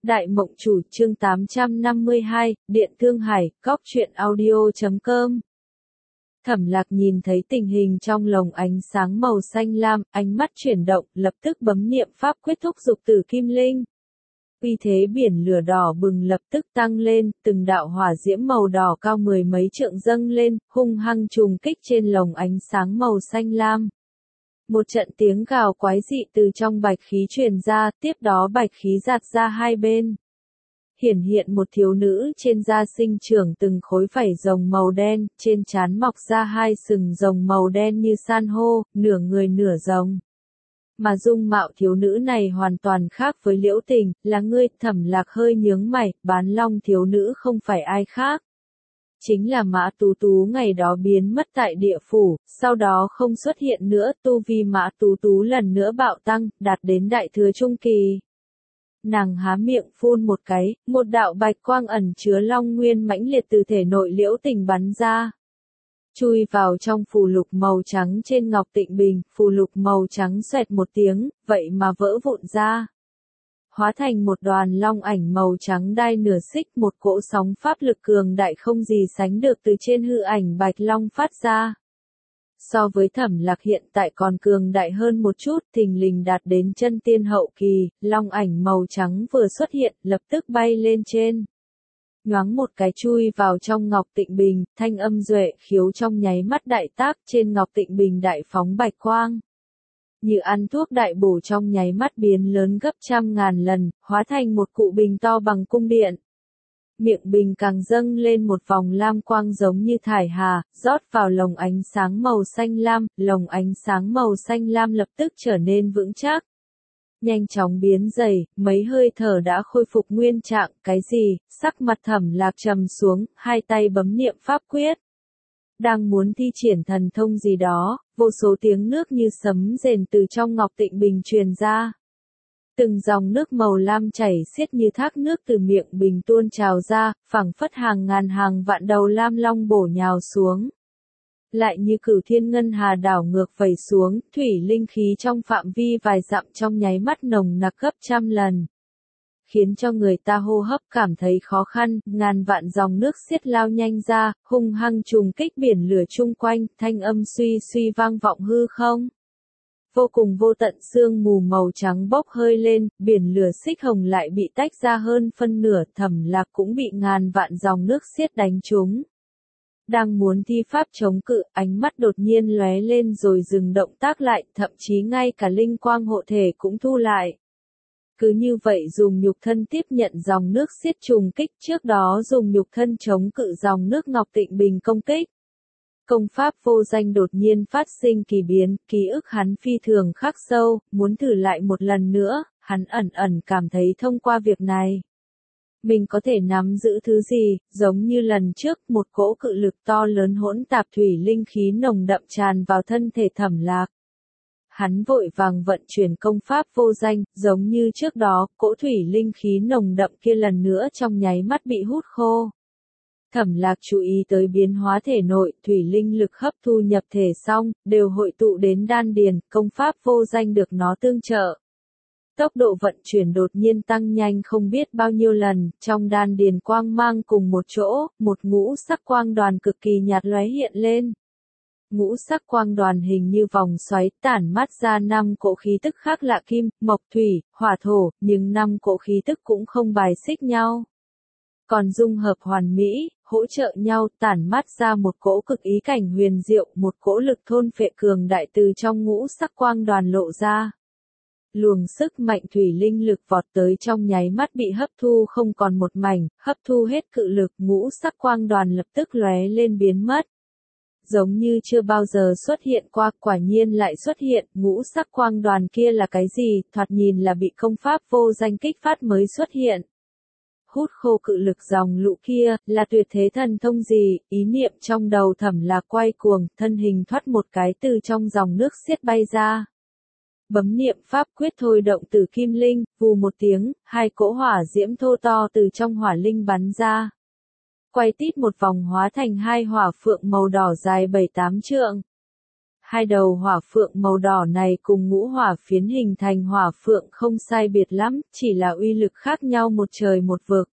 Đại Mộng Chủ chương 852, Điện Thương Hải, Cóc truyện audio.com. Thẩm Lạc nhìn thấy tình hình trong lồng ánh sáng màu xanh lam, ánh mắt chuyển động, lập tức bấm niệm pháp quyết thúc dục Tử Kim Linh. Uy thế biển lửa đỏ bừng lập tức tăng lên, từng đạo hỏa diễm màu đỏ cao mười mấy trượng dâng lên, hung hăng trùng kích trên lồng ánh sáng màu xanh lam. Một trận tiếng gào quái dị từ trong bạch khí truyền ra, tiếp đó bạch khí giạt ra hai bên. Hiển hiện một thiếu nữ trên da sinh trưởng từng khối vảy rồng màu đen, trên trán mọc ra hai sừng rồng màu đen như san hô, nửa người nửa rồng. Mà dung mạo thiếu nữ này hoàn toàn khác với Liễu Tình, là ngươi. Thẩm Lạc hơi nhướng mày, Bán Long thiếu nữ không phải ai khác. Chính là Mã Tú Tú ngày đó biến mất tại địa phủ, sau đó không xuất hiện nữa, tu vi Mã Tú Tú lần nữa bạo tăng, đạt đến đại thừa trung kỳ. Nàng há miệng phun một cái, một đạo bạch quang ẩn chứa long nguyên mãnh liệt từ thể nội Liễu Tình bắn ra. Chui vào trong phù lục màu trắng trên ngọc tịnh bình, phù lục màu trắng xoẹt một tiếng, vậy mà vỡ vụn ra. Hóa thành một đoàn long ảnh màu trắng đai nửa xích, một cỗ sóng pháp lực cường đại không gì sánh được từ trên hư ảnh bạch long phát ra. So với Thẩm Lạc hiện tại còn cường đại hơn một chút, thình lình đạt đến chân tiên hậu kỳ, long ảnh màu trắng vừa xuất hiện, lập tức bay lên trên. Nhoáng một cái chui vào trong ngọc tịnh bình, thanh âm duệ khiếu trong nháy mắt đại tác, trên ngọc tịnh bình đại phóng bạch quang. Như ăn thuốc đại bổ trong nháy mắt biến lớn gấp trăm ngàn lần, hóa thành một cụ bình to bằng cung điện. Miệng bình càng dâng lên một vòng lam quang giống như thải hà, rót vào lồng ánh sáng màu xanh lam, lồng ánh sáng màu xanh lam lập tức trở nên vững chắc. Nhanh chóng biến dày, mấy hơi thở đã khôi phục nguyên trạng, cái gì, sắc mặt Thẩm Lạc trầm xuống, hai tay bấm niệm pháp quyết. Đang muốn thi triển thần thông gì đó, vô số tiếng nước như sấm rền từ trong ngọc tịnh bình truyền ra. Từng dòng nước màu lam chảy xiết như thác nước từ miệng bình tuôn trào ra, phảng phất hàng ngàn hàng vạn đầu lam long bổ nhào xuống. Lại như cửu thiên ngân hà đảo ngược vẩy xuống, thủy linh khí trong phạm vi vài dặm trong nháy mắt nồng nặc gấp trăm lần. Khiến cho người ta hô hấp cảm thấy khó khăn, ngàn vạn dòng nước xiết lao nhanh ra, hung hăng trùng kích biển lửa chung quanh, thanh âm suy suy vang vọng hư không. Vô cùng vô tận sương mù màu trắng bốc hơi lên, biển lửa xích hồng lại bị tách ra hơn phân nửa, Thẩm Lạc cũng bị ngàn vạn dòng nước xiết đánh trúng. Đang muốn thi pháp chống cự, ánh mắt đột nhiên lóe lên rồi dừng động tác lại, thậm chí ngay cả linh quang hộ thể cũng thu lại. Cứ như vậy dùng nhục thân tiếp nhận dòng nước xiết trùng kích, trước đó dùng nhục thân chống cự dòng nước ngọc tịnh bình công kích. Công pháp vô danh đột nhiên phát sinh kỳ biến, ký ức hắn phi thường khắc sâu, muốn thử lại một lần nữa, hắn ẩn ẩn cảm thấy thông qua việc này. Mình có thể nắm giữ thứ gì, giống như lần trước, một cỗ cự lực to lớn hỗn tạp thủy linh khí nồng đậm tràn vào thân thể Thẩm Lạc. Hắn vội vàng vận chuyển công pháp vô danh, giống như trước đó, cỗ thủy linh khí nồng đậm kia lần nữa trong nháy mắt bị hút khô. Thẩm Lạc chú ý tới biến hóa thể nội, thủy linh lực hấp thu nhập thể xong, đều hội tụ đến đan điền, công pháp vô danh được nó tương trợ. Tốc độ vận chuyển đột nhiên tăng nhanh không biết bao nhiêu lần, trong đan điền quang mang cùng một chỗ, một ngũ sắc quang đoàn cực kỳ nhạt lóe hiện lên. Ngũ sắc quang đoàn hình như vòng xoáy tản mát ra 5 cỗ khí tức khác lạ kim, mộc thủy, hỏa thổ, nhưng 5 cỗ khí tức cũng không bài xích nhau. Còn dung hợp hoàn mỹ, hỗ trợ nhau, tản mát ra một cỗ cực ý cảnh huyền diệu, một cỗ lực thôn phệ cường đại từ trong ngũ sắc quang đoàn lộ ra. Luồng sức mạnh thủy linh lực vọt tới trong nháy mắt bị hấp thu không còn một mảnh, hấp thu hết cự lực, ngũ sắc quang đoàn lập tức lóe lên biến mất. Giống như chưa bao giờ xuất hiện qua, quả nhiên lại xuất hiện, ngũ sắc quang đoàn kia là cái gì, thoạt nhìn là bị công pháp vô danh kích phát mới xuất hiện. Hút khô cự lực dòng lũ kia, là tuyệt thế thần thông gì, ý niệm trong đầu Thẩm Lạc quay cuồng, thân hình thoát một cái từ trong dòng nước xiết bay ra. Bấm niệm pháp quyết thôi động Tử Kim Linh, vù một tiếng, hai cỗ hỏa diễm thô to từ trong hỏa linh bắn ra. Quay tít một vòng hóa thành hai hỏa phượng màu đỏ dài 7-8 trượng. Hai đầu hỏa phượng màu đỏ này cùng ngũ hỏa phiến hình thành hỏa phượng không sai biệt lắm, chỉ là uy lực khác nhau một trời một vực.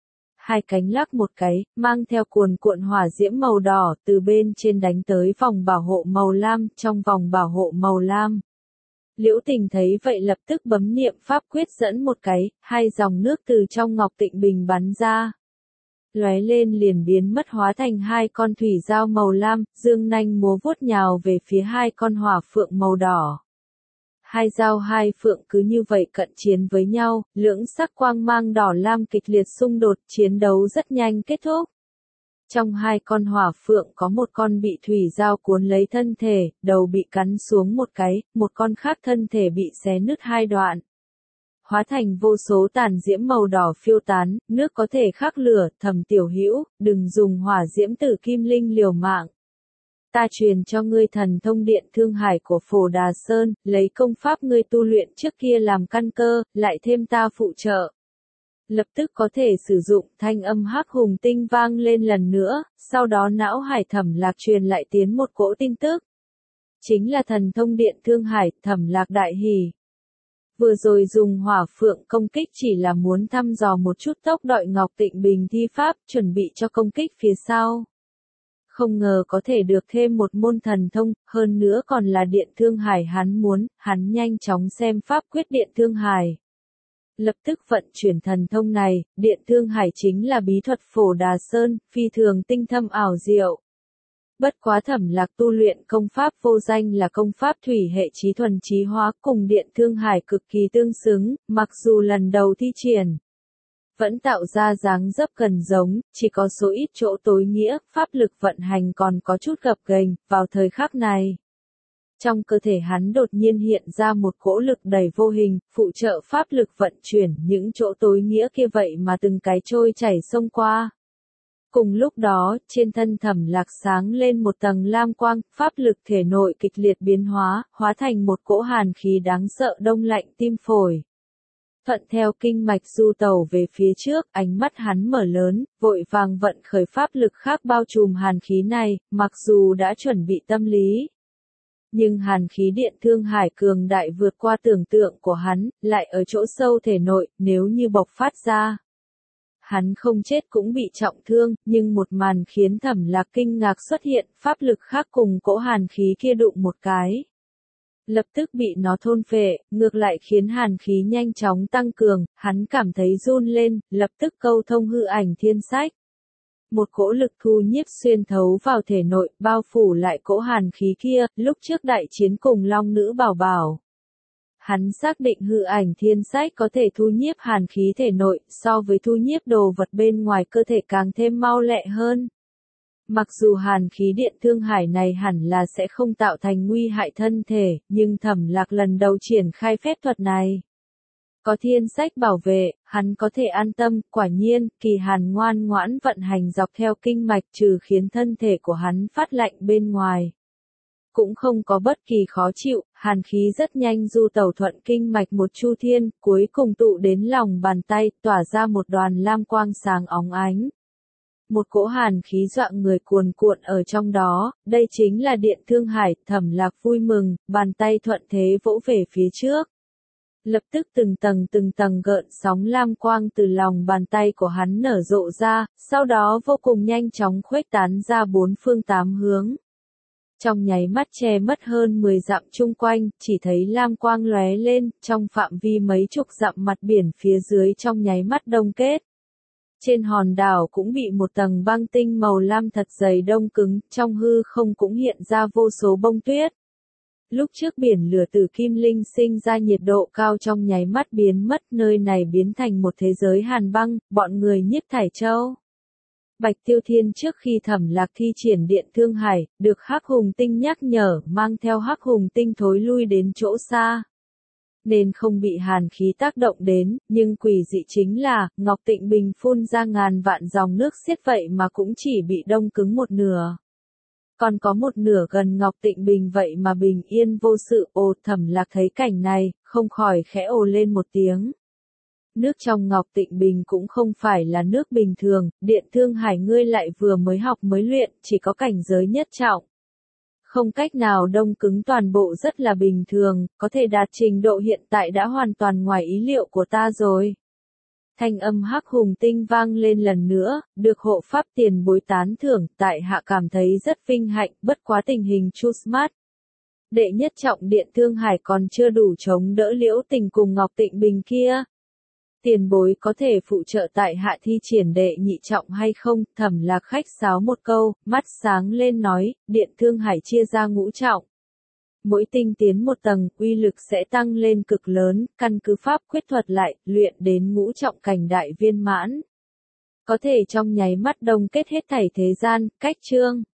Hai cánh lắc một cái, mang theo cuồn cuộn hỏa diễm màu đỏ từ bên trên đánh tới vòng bảo hộ màu lam, trong vòng bảo hộ màu lam. Liễu Tình thấy vậy lập tức bấm niệm pháp quyết dẫn một cái, hai dòng nước từ trong ngọc tịnh bình bắn ra. Lóe lên liền biến mất hóa thành hai con thủy dao màu lam, dương nanh múa vuốt nhào về phía hai con hỏa phượng màu đỏ. Hai dao hai phượng cứ như vậy cận chiến với nhau, lưỡng sắc quang mang đỏ lam kịch liệt xung đột, chiến đấu rất nhanh kết thúc. Trong hai con hỏa phượng có một con bị thủy dao cuốn lấy thân thể, đầu bị cắn xuống một cái, một con khác thân thể bị xé nứt hai đoạn. Hóa thành vô số tàn diễm màu đỏ phiêu tán, nước có thể khắc lửa, Thẩm tiểu hữu, đừng dùng hỏa diễm tử kim linh liều mạng. Ta truyền cho ngươi thần thông điện thương hải của Phổ Đà Sơn, lấy công pháp ngươi tu luyện trước kia làm căn cơ, lại thêm ta phụ trợ. Lập tức có thể sử dụng, thanh âm hắc hùng tinh vang lên lần nữa, sau đó não hải Thẩm Lạc truyền lại tiến một cỗ tin tức. Chính là thần thông điện thương hải, Thẩm Lạc đại hỉ. Vừa rồi dùng hỏa phượng công kích chỉ là muốn thăm dò một chút tốc độ Ngọc Tịnh Bình thi pháp, chuẩn bị cho công kích phía sau. Không ngờ có thể được thêm một môn thần thông, hơn nữa còn là điện thương hải hắn nhanh chóng xem pháp quyết điện thương hải. Lập tức vận chuyển thần thông này, điện thương hải chính là bí thuật Phổ Đà Sơn, phi thường tinh thâm ảo diệu. Bất quá Thẩm Lạc tu luyện công pháp vô danh là công pháp thủy hệ chí thuần chí hóa cùng điện thương hải cực kỳ tương xứng, mặc dù lần đầu thi triển vẫn tạo ra dáng dấp gần giống, chỉ có số ít chỗ tối nghĩa, pháp lực vận hành còn có chút gập ghềnh, vào thời khắc này. Trong cơ thể hắn đột nhiên hiện ra một cỗ lực đầy vô hình, phụ trợ pháp lực vận chuyển những chỗ tối nghĩa kia vậy mà từng cái trôi chảy xông qua. Cùng lúc đó, trên thân Thẩm Lạc sáng lên một tầng lam quang, pháp lực thể nội kịch liệt biến hóa, hóa thành một cỗ hàn khí đáng sợ đông lạnh tim phổi. Thuận theo kinh mạch du tẩu về phía trước, ánh mắt hắn mở lớn, vội vàng vận khởi pháp lực khác bao trùm hàn khí này, mặc dù đã chuẩn bị tâm lý. Nhưng hàn khí điện thương hải cường đại vượt qua tưởng tượng của hắn, lại ở chỗ sâu thể nội, nếu như bộc phát ra. Hắn không chết cũng bị trọng thương, nhưng một màn khiến Thẩm Lạc kinh ngạc xuất hiện, pháp lực khác cùng cỗ hàn khí kia đụng một cái. Lập tức bị nó thôn phệ, ngược lại khiến hàn khí nhanh chóng tăng cường, hắn cảm thấy run lên, lập tức câu thông hư ảnh thiên sách. Một cỗ lực thu nhiếp xuyên thấu vào thể nội, bao phủ lại cỗ hàn khí kia, lúc trước đại chiến cùng Long Nữ Bảo Bảo. Hắn xác định hư ảnh thiên sách có thể thu nhiếp hàn khí thể nội, so với thu nhiếp đồ vật bên ngoài cơ thể càng thêm mau lẹ hơn. Mặc dù hàn khí điện thương hải này hẳn là sẽ không tạo thành nguy hại thân thể, nhưng Thẩm Lạc lần đầu triển khai phép thuật này. Có thiên sách bảo vệ, hắn có thể an tâm, quả nhiên, kỳ hàn ngoan ngoãn vận hành dọc theo kinh mạch trừ khiến thân thể của hắn phát lạnh bên ngoài. Cũng không có bất kỳ khó chịu, hàn khí rất nhanh du tẩu thuận kinh mạch một chu thiên, cuối cùng tụ đến lòng bàn tay, tỏa ra một đoàn lam quang sáng óng ánh. Một cỗ hàn khí dọa người cuồn cuộn ở trong đó, đây chính là điện thương hải, Thẩm Lạc vui mừng, bàn tay thuận thế vỗ về phía trước. Lập tức từng tầng gợn sóng lam quang từ lòng bàn tay của hắn nở rộ ra, sau đó vô cùng nhanh chóng khuếch tán ra bốn phương tám hướng. Trong nháy mắt che mất hơn 10 dặm chung quanh, chỉ thấy lam quang lóe lên, trong phạm vi mấy chục dặm mặt biển phía dưới trong nháy mắt đông kết. Trên hòn đảo cũng bị một tầng băng tinh màu lam thật dày đông cứng, trong hư không cũng hiện ra vô số bông tuyết. Lúc trước biển lửa từ kim linh sinh ra nhiệt độ cao trong nháy mắt biến mất, nơi này biến thành một thế giới hàn băng, bọn người Nhiếp Thải Châu. Bạch Tiêu Thiên trước khi Thẩm Lạc thi triển điện thương hải, được Hắc Hùng Tinh nhắc nhở, mang theo Hắc Hùng Tinh thối lui đến chỗ xa. Nên không bị hàn khí tác động đến, nhưng quỷ dị chính là, Ngọc Tịnh Bình phun ra ngàn vạn dòng nước xiết vậy mà cũng chỉ bị đông cứng một nửa. Còn có một nửa gần Ngọc Tịnh Bình vậy mà bình yên vô sự. Ồ, Thẩm Lạc thấy cảnh này, không khỏi khẽ ồ lên một tiếng. Nước trong Ngọc Tịnh Bình cũng không phải là nước bình thường, điện thương hải ngươi lại vừa mới học mới luyện, chỉ có cảnh giới nhất trọng. không cách nào đông cứng toàn bộ rất là bình thường, có thể đạt trình độ hiện tại đã hoàn toàn ngoài ý liệu của ta rồi. Thanh âm Hắc Hùng Tinh vang lên lần nữa, được hộ pháp tiền bối tán thưởng, tại hạ cảm thấy rất vinh hạnh, bất quá tình hình Chu Smart. Đệ nhất trọng điện Thương Hải còn chưa đủ chống đỡ Liễu Tình cùng Ngọc Tịnh Bình kia. Tiền bối có thể phụ trợ tại hạ thi triển đệ nhị trọng hay không? Thẩm Lạc khách sáo một câu, mắt sáng lên nói, điện Thương Hải chia ra ngũ trọng. Mỗi tinh tiến một tầng, uy lực sẽ tăng lên cực lớn, căn cứ pháp quyết thuật lại, luyện đến ngũ trọng cảnh đại viên mãn. Có thể trong nháy mắt đông kết hết thảy thế gian, cách chương.